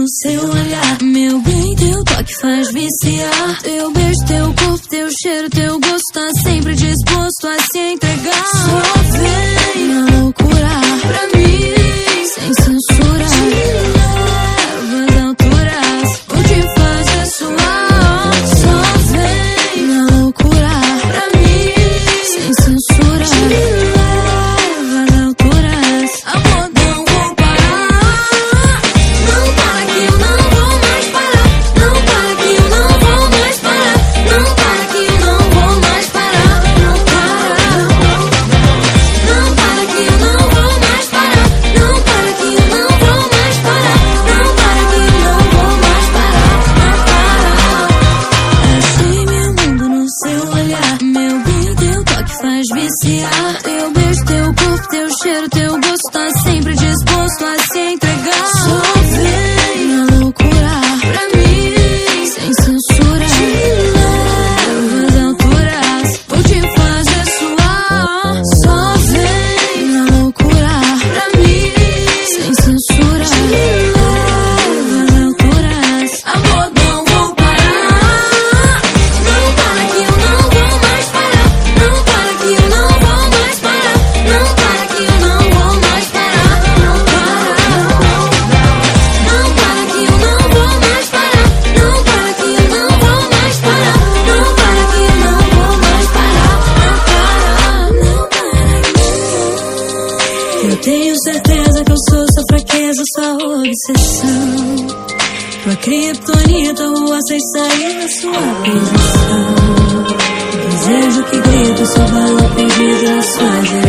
no seu olhar. Meu bem, teu toque faz viciar. Teu beijo, teu corpo, teu cheiro, teu gosto, tá sempre disposto a se entregar. Só vem na loucura pra mim, sem censura. Te leva às alturas, vou te fazer suar. Só vem na loucura pra mim, sem censura. Te leva às alturas. Amor, não vou parar. Não para que eu não vou mais parar. Não para que eu não vou mais parar. Não para que eu não vou mais parar. Não para. Não para que eu não vou mais parar. Não para que eu não vou mais parar. Não para que eu não vou mais parar. Não para. Achei meu mundo no seu olhar. Meu bem, teu toque faz viciar. Teu beijo, teu corpo, teu cheiro, teu gosto, tá sempre disposto a se entregar. Só vem na loucura pra mim, sem censura. Te leva às alturas, vou te fazer suar. Só vem na loucura pra mim, sem censura. Te leva às alturas. Amor, não vou parar. Não para que eu não vou mais parar. Não para que eu não vou mais parar. Não para que eu não vou mais parar. Não para. Não para que eu não vou mais parar. Não para que eu não vou mais parar. Não para que eu não vou mais parar. Não para. Eu tenho certeza que eu sou sua fraqueza, sua obsessão. Tua criptonita, rua sem sair na sua posição. Desejo que grito, sua bala perdida na sua direção.